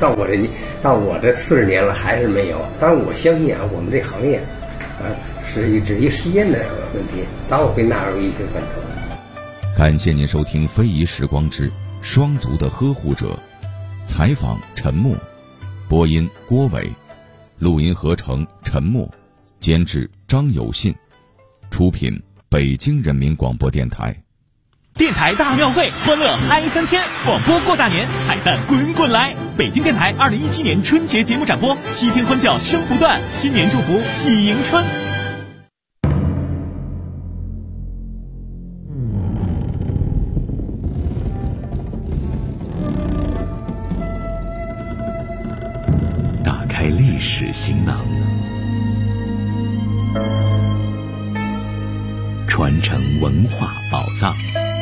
到我这40年了还是没有。当然我相信啊，我们这行业是只一时间的问题，早会纳入一些范畴。 感谢您收听《非遗时光之双足的呵护者》，采访陈默，播音郭伟，录音合成陈默，监制张有信，出品北京人民广播电台。 电台大庙会，欢乐嗨翻天！广播过大年，彩蛋滚滚来！北京电台2017年春节节目展播，7天欢笑声不断，新年祝福喜迎春。打开历史行囊，传承文化宝藏。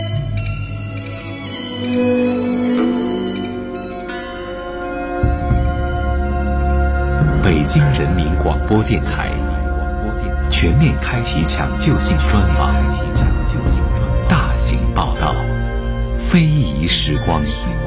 北京人民广播电台全面开启抢救性专访，大型报道，非遗时光。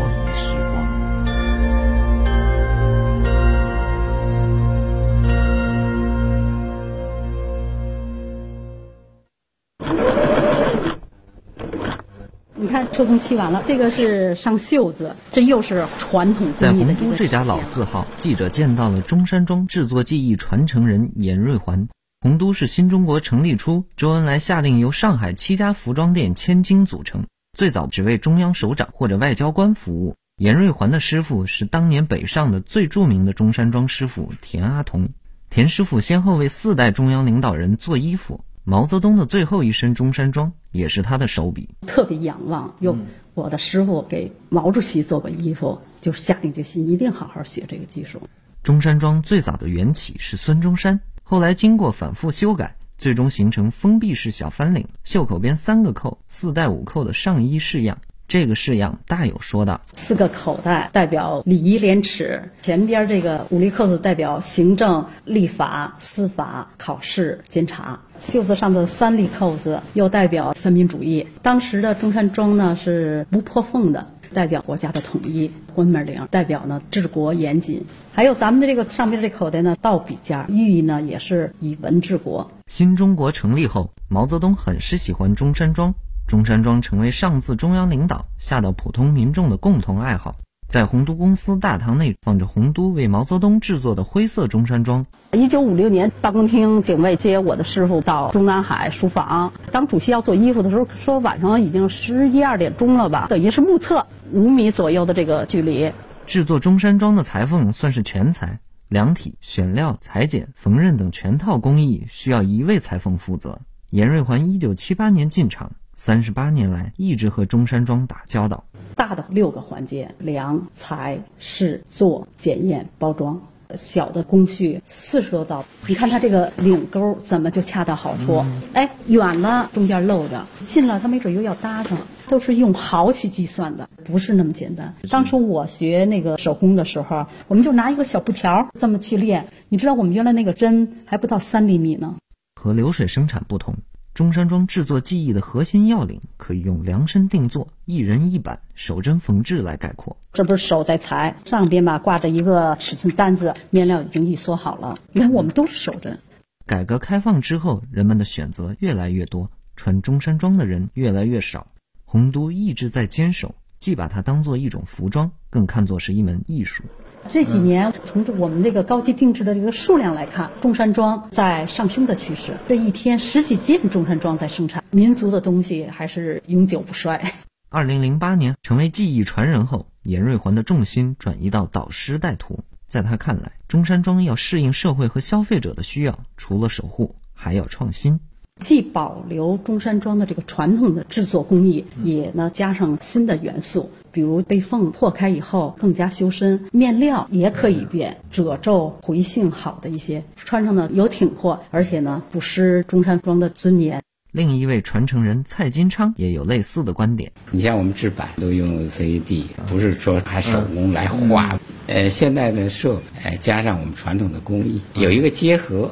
你看抽空漆完了，这个是上袖子，这又是传统工艺的一个体现。 在洪都这家老字号，记者见到了中山装制作技艺传承人严瑞环。洪都是新中国成立初，周恩来下令由上海7家服装店千金组成，最早只为中央首长或者外交官服务。严瑞环的师傅是当年北上的最著名的中山装师傅田阿童。田师傅先后为4代中央领导人做衣服，毛泽东的最后一身中山装也是他的手笔。 特别仰望，我的师傅给毛主席做过衣服，就下定决心一定好好学这个技术。 中山装最早的缘起是孙中山，后来经过反复修改，最终形成封闭式小翻领，袖口边3个扣，4带5扣的上衣式样。这个式样大有说道：4个口袋代表礼仪廉耻，前边这个5粒扣子代表行政、立法、司法、考试、监察，袖子上的3粒扣子又代表三民主义。当时的中山装呢是不破缝的，代表国家的统一；关门领代表呢治国严谨。还有咱们的这个上边这口袋呢，倒笔架，寓意呢也是以文治国。 新中国成立后，毛泽东很是喜欢中山装，中山装成为上自中央领导下到普通民众的共同爱好。在洪都公司大堂内放着洪都为毛泽东制作的灰色中山装。 1956年，办公厅警卫接我的师傅到中南海书房，当主席要做衣服的时候，说晚上已经11、12点钟了吧，等于是目测5米左右的这个距离。 制作中山装的裁缝算是全才，量体、选料、裁剪、缝纫等全套工艺需要1位裁缝负责。严瑞环1978年进场，38年来一直和中山装打交道。 大的6个环节：量、裁、试、做、检验、包装。小的工序40多道，你看它这个领钩怎么就恰到好处？远了中间漏着，近了它没准又要搭上，都是用毫去计算的，不是那么简单。当初我学那个手工的时候，我们就拿一个小布条这么去练，你知道我们原来那个针还不到3厘米呢。 和流水生产不同，中山装制作技艺的核心要领可以用量身定做、一人一板、手针缝制来概括。 这不是手在裁，上边吧挂着一个尺寸单子，面料已经一缩好了。你看我们都是手针。 改革开放之后，人们的选择越来越多，穿中山装的人越来越少。洪都一直在坚守，既把它当作一种服装，更看作是一门艺术。 这几年从我们这个高级定制的这个数量来看，中山装在上升的趋势。这一天10几件中山装在生产，民族的东西还是永久不衰。 2008年成为技艺传人后，严瑞环的重心转移到导师带徒。在他看来，中山装要适应社会和消费者的需要，除了守护，还要创新。 既保留中山装的这个传统的制作工艺，也呢加上新的元素，比如被缝破开以后更加修身，面料也可以变，褶皱回性好的一些，穿上呢有挺阔，而且呢不失中山装的尊严。 另一位传承人蔡金昌也有类似的观点。 你像我们制版都用 CAD， 不是说还手工来画。现在的设备加上我们传统的工艺，有一个结合。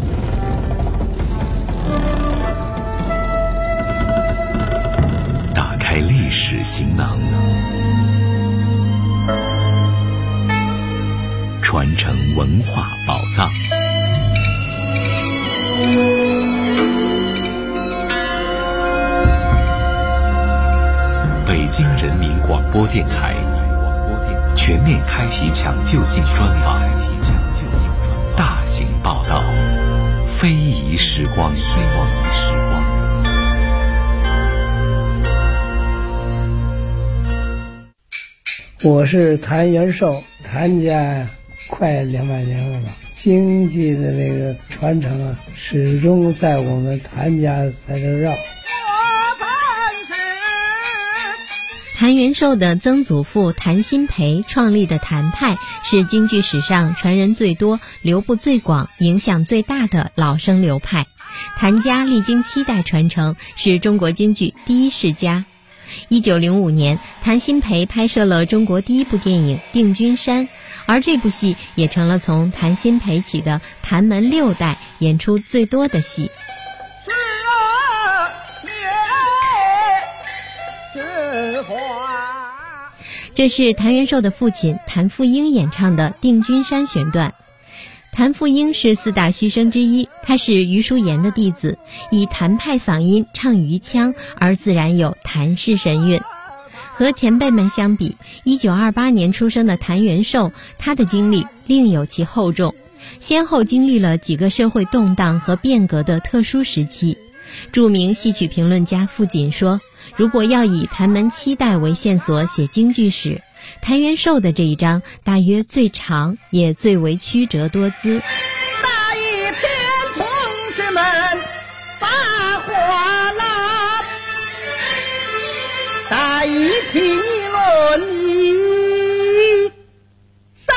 打史行囊，传承文化宝藏。北京人民广播电台全面开启抢救性专访，大型报道，非遗时光。 我是谭元寿，谭家快200年了吧，京剧的那个传承啊，始终在我们谭家在这绕。 谭元寿的曾祖父谭鑫培创立的谭派是京剧史上传人最多、流布最广、影响最大的老生流派。谭家历经7代传承，是中国京剧第一世家。1905年，谭鑫培拍摄了中国第一部电影《定军山》，而这部戏也成了从谭鑫培起的谭门6代演出最多的戏。这是谭元寿的父亲谭富英演唱的《定军山》选段。谭富英是4大须生之一，他是余叔岩的弟子，以谭派嗓音唱余腔，而自然有谭氏神韵。和前辈们相比，1928年出生的谭元寿，他的经历另有其厚重，先后经历了几个社会动荡和变革的特殊时期。著名戏曲评论家傅锦说，如果要以谭门7代为线索写京剧史，谭元寿的这一章大约最长，也最为曲折多姿。 那一片同志们把话啦，在一起论一杀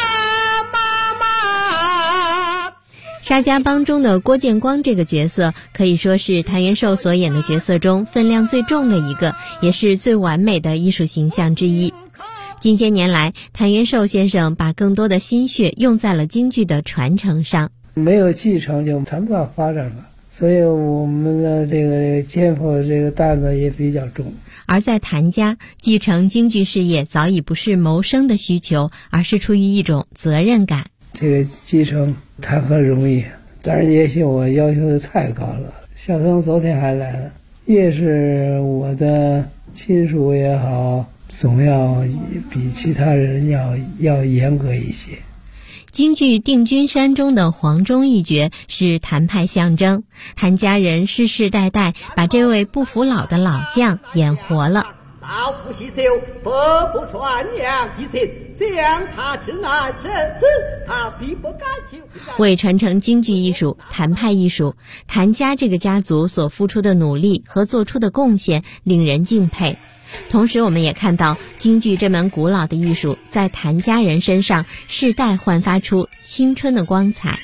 妈妈。 沙家浜中的郭建光这个角色可以说是谭元寿所演的角色中分量最重的一个，也是最完美的艺术形象之一。近些年来，谭元寿先生把更多的心血用在了京剧的传承上。 没有继承就谈不到发展了，所以我们的这个肩负的这个担子也比较重。 而在谭家，继承京剧事业早已不是谋生的需求，而是出于一种责任感。 这个继承谈何容易，但是也许我要求的太高了。小曾昨天还来了，越是我的亲属也好，总要比其他人要严格一些。 京剧《定军山》中的黄忠一角是谭派象征，谭家人世世代代把这位不服老的老将演活了。 老夫细修，伯不传扬一切，将他之难生死，他必不敢求。 为传承京剧艺术、谭派艺术，谭家这个家族所付出的努力和做出的贡献令人敬佩。同时我们也看到京剧这门古老的艺术在谭家人身上世代焕发出青春的光彩。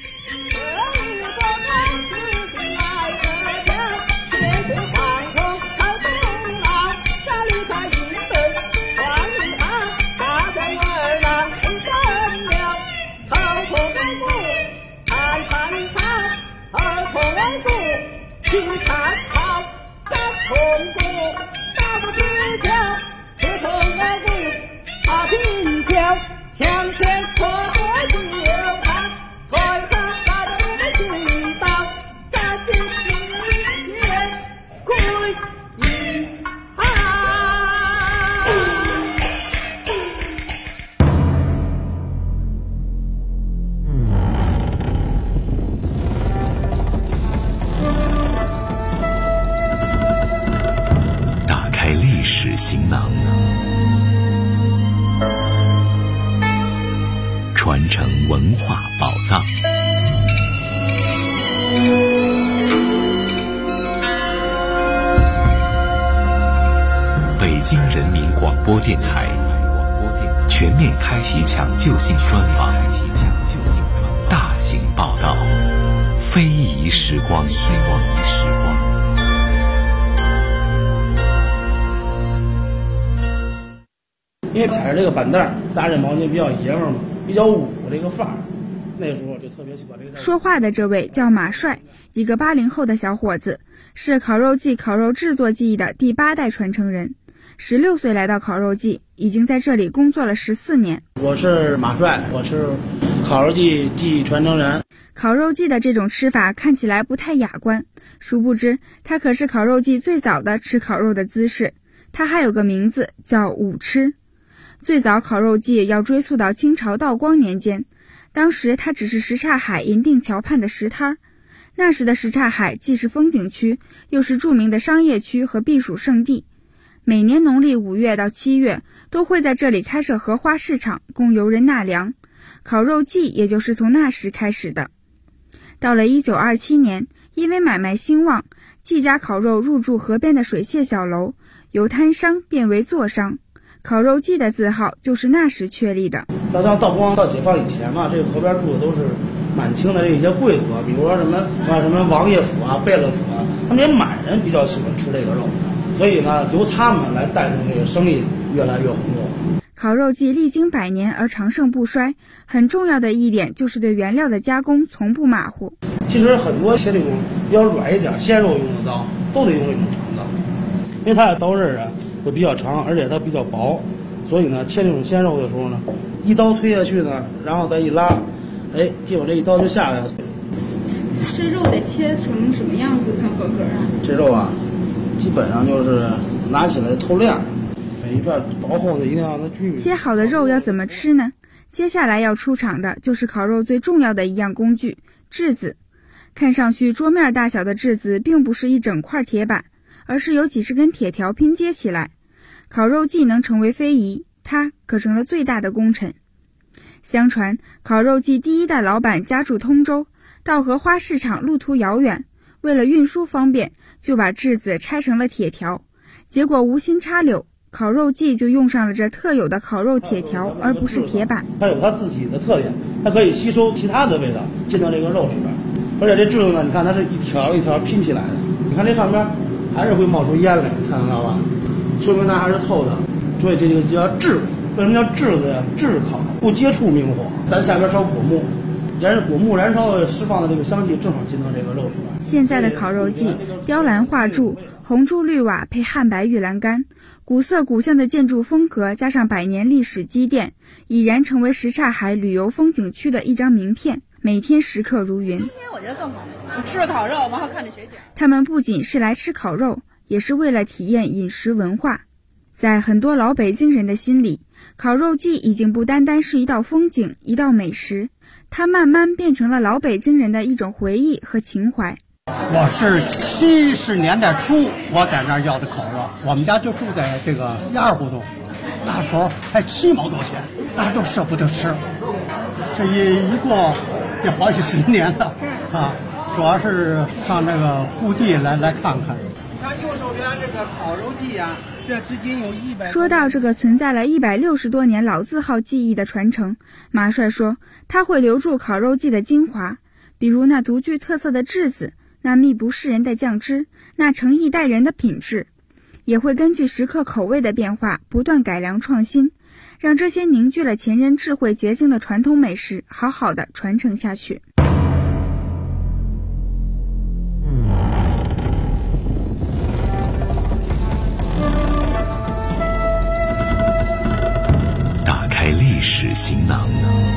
向前破坏旧汉，推翻大家的领导，在今天归一打开历史行囊，传承文化宝藏。北京人民广播电台全面开启抢救性专访，大型报道，非遗时光。 因为踩着这个板凳，大人毛巾比较爷们儿嘛，比较武这个范儿，那时候就特别喜欢这个。 说话的这位叫马帅，一个80后的小伙子，是烤肉季烤肉制作技艺的第8代传承人。 16岁来到烤肉季，已经在这里工作了14年。 我是马帅，我是烤肉季技艺传承人。 烤肉季的这种吃法看起来不太雅观，殊不知它可是烤肉季最早的吃烤肉的姿势。它还有个名字叫舞吃。最早烤肉季要追溯到清朝道光年间，当时它只是什刹海银锭桥畔的石摊儿。那时的什刹海既是风景区，又是著名的商业区和避暑胜地。每年农历5月到7月都会在这里开设荷花市场，供游人纳凉。烤肉季也就是从那时开始的。到了1927年，因为买卖兴旺，季家烤肉入驻河边的水榭小楼，由摊商变为座商。烤肉季的字号就是那时确立的。 要像道光到解放以前嘛，这个河边住的都是满清的这些贵族啊，比如说什么王爷府啊、贝勒府啊，他们这些满人比较喜欢吃这个肉，所以呢，由他们来带动这个生意越来越红火。 烤肉季历经100年而长盛不衰，很重要的一点就是对原料的加工从不马虎。 其实很多切这种比较软一点鲜肉用的刀，都得用这种长刀，因为它的刀刃啊会比较长，而且它比较薄，所以呢，切这种鲜肉的时候呢，一刀推下去呢，然后再一拉，结果这一刀就下来了。 这肉得切成什么样子算合格啊？ 这肉啊，基本上就是拿起来透亮，每一片薄厚的一定要让它均匀。 切好的肉要怎么吃呢？接下来要出场的就是烤肉最重要的一样工具——炙子。看上去桌面大小的炙子并不是一整块铁板，而是由几十根铁条拼接起来。烤肉季能成为非遗，它可成了最大的功臣。相传烤肉季第一代老板家住通州，到荷花市场路途遥远，为了运输方便，就把炙子拆成了铁条。结果无心插柳，烤肉季就用上了这特有的烤肉铁条，而不是铁板。 它有它自己的特点，它可以吸收其他的味道进到这个肉里边。而且这炙子呢，你看它是一条一条拼起来的，你看这上边还是会冒出烟来，看得到吧？说明它还是透的，所以这就叫炙。为什么叫炙子呀？炙烤，不接触明火，咱下边烧果木，果木燃烧释放的这个香气正好进到这个肉里边。 现在的烤肉季，雕栏画柱、红柱绿瓦配汉白玉栏杆，古色古香的建筑风格加上100年历史积淀，已然成为什刹海旅游风景区的一张名片，每天食客如云。 今天我觉得更好，我吃了烤肉，完后看着雪景。 他们不仅是来吃烤肉，也是为了体验饮食文化。在很多老北京人的心里，烤肉季已经不单单是一道风景、一道美食，它慢慢变成了老北京人的一种回忆和情怀。 我是70年代初我在那儿要的烤肉，我们家就住在这个1胡同，那时候才7毛多钱，大家都舍不得吃。这一过也好几10年了啊，主要是上那个故地来看看。看右手边这个烤肉季啊，这至今有100。 说到这个存在了160多年老字号技艺的传承，马帅说他会留住烤肉季的精华，比如那独具特色的炙子，那秘不示人的酱汁，那诚意待人的品质，也会根据食客口味的变化不断改良创新，让这些凝聚了前人智慧结晶的传统美食好好的传承下去。 打开历史行囊，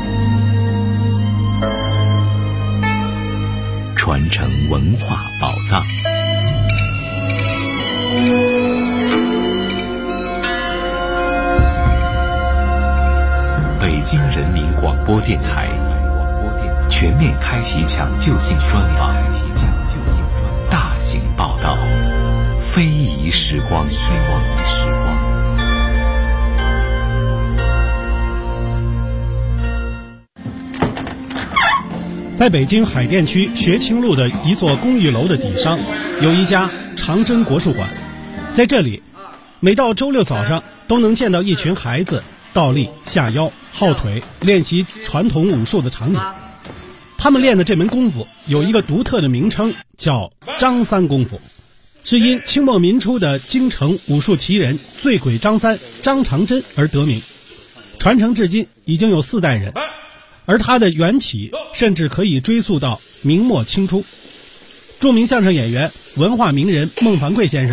传承文化宝藏。北京人民广播电台全面开启抢救性专访，大型报道，非遗时光。 在北京海淀区学清路的一座公寓楼的底上，有一家长征国术馆。在这里，每到周六早上都能见到一群孩子倒立、下腰、耗腿，练习传统武术的场景。他们练的这门功夫有一个独特的名称，叫张三功夫，是因清末民初的京城武术奇人醉鬼张三张长真而得名，传承至今已经有4代人，而它的缘起甚至可以追溯到明末清初。著名相声演员、文化名人孟凡贵先生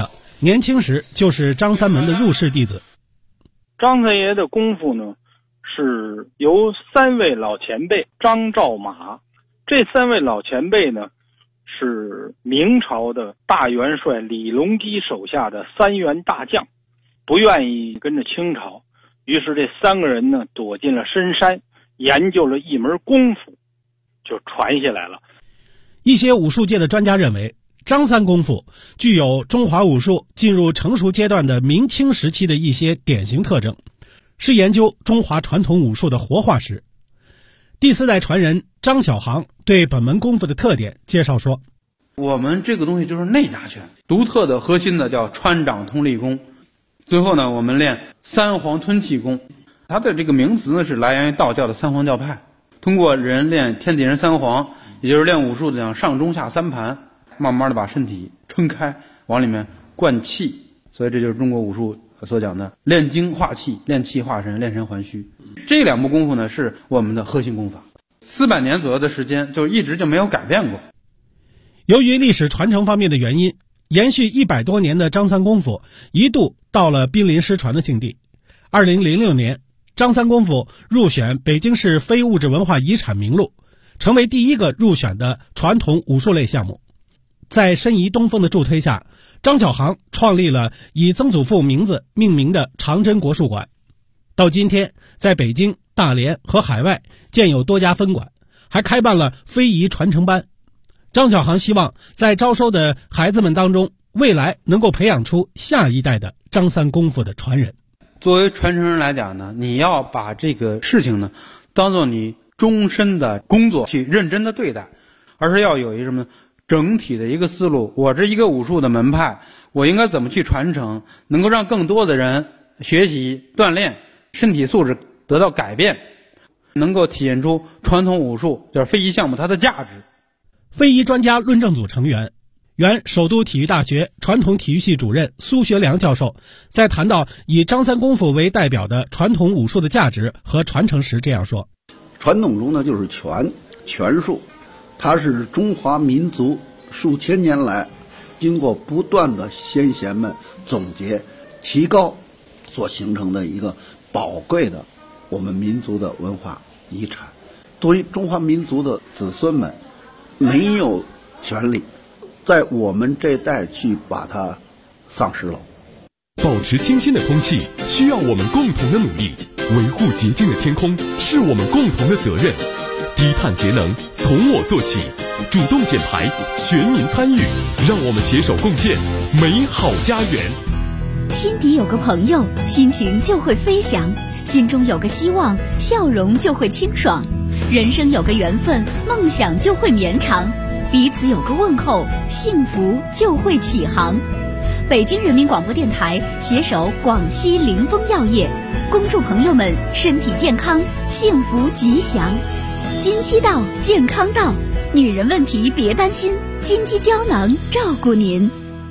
年轻时就是张三门的入室弟子。 张三爷的功夫呢，是由3位老前辈张赵马，这3位老前辈呢，是明朝的大元帅李隆基手下的3员大将，不愿意跟着清朝，于是这3个人呢躲进了深山，研究了一门功夫，就传下来了。 一些武术界的专家认为，张三功夫具有中华武术进入成熟阶段的明清时期的一些典型特征，是研究中华传统武术的活化石。第4代传人张小航对本门功夫的特点介绍说， 我们这个东西就是内家拳，独特的核心的叫穿掌通力功。最后呢，我们练三皇吞气功，它的这个名词呢是来源于道教的三皇教派，通过人练天地人三皇，也就是练武术的讲上中下3盘，慢慢的把身体撑开，往里面灌气，所以这就是中国武术所讲的练精化气，练气化神，练神还虚。这2部功夫呢是我们的核心功法，400年左右的时间就一直就没有改变过。 由于历史传承方面的原因，延续100多年的张三功夫一度到了濒临失传的境地。2006年，张三功夫入选北京市非物质文化遗产名录，成为第1个入选的传统武术类项目。在申遗东风的助推下，张小航创立了以曾祖父名字命名的长征国术馆。到今天，在北京、大连和海外建有多家分馆，还开办了非遗传承班。张小航希望在招收的孩子们当中，未来能够培养出下一代的张三功夫的传人。 作为传承人来讲呢，你要把这个事情呢当做你终身的工作去认真的对待，而是要有一个什么整体的一个思路。我这一个武术的门派，我应该怎么去传承，能够让更多的人学习锻炼，身体素质得到改变，能够体现出传统武术就是非遗项目它的价值。 非遗专家论证组成员、原首都体育大学传统体育系主任苏学良教授在谈到以张三功夫为代表的传统武术的价值和传承时这样说： 传统中呢就是拳术，它是中华民族数千年来经过不断的先贤们总结提高所形成的一个宝贵的我们民族的文化遗产。作为中华民族的子孙们，没有权利在我们这代去把它丧失了。 保持清新的空气需要我们共同的努力，维护洁净的天空是我们共同的责任。低碳节能从我做起，主动减排，全民参与，让我们携手共建美好家园。 心底有个朋友，心情就会飞翔；心中有个希望，笑容就会清爽；人生有个缘分，梦想就会绵长；彼此有个问候，幸福就会起航。北京人民广播电台携手广西凌风药业，公众朋友们身体健康，幸福吉祥。金鸡到，健康到，女人问题别担心，金鸡胶囊照顾您。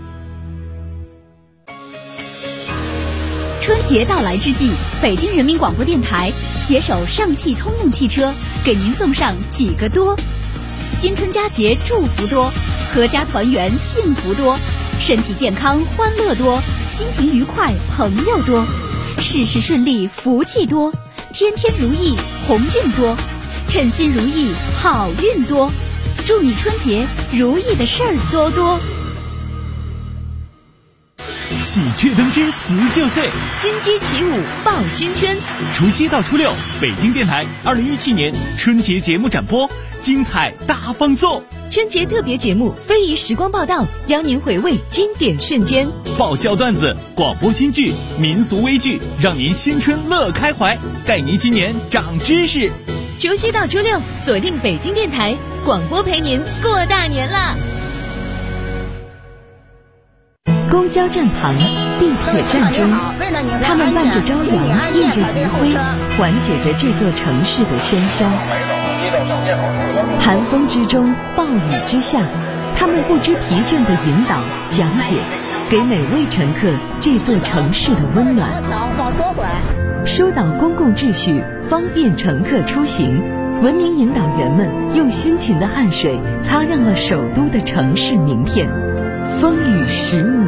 春节到来之际，北京人民广播电台携手上汽通用汽车，给您送上几个多：新春佳节祝福多，阖家团圆幸福多，身体健康欢乐多，心情愉快朋友多，事事顺利福气多，天天如意鸿运多，称心如意好运多，祝你春节如意的事儿多多。 喜鹊登枝辞旧岁， 金鸡起舞报新春。 除夕到初六，北京电台2017年春节节目展播，精彩大放送。 春节特别节目非遗时光报道，邀您回味经典瞬间， 爆笑段子、广播新剧、民俗微剧，让您新春乐开怀，带您新年长知识。 除夕到初六，锁定北京电台广播，陪您过大年啦！公交站旁，地铁站中，他们伴着朝阳，映着余晖，缓解着这座城市的喧嚣。寒风之中，暴雨之下，他们不知疲倦地引导、讲解，给每位乘客这座城市的温暖。疏导公共秩序，方便乘客出行。文明引导员们用辛勤的汗水擦亮了首都的城市名片。风雨15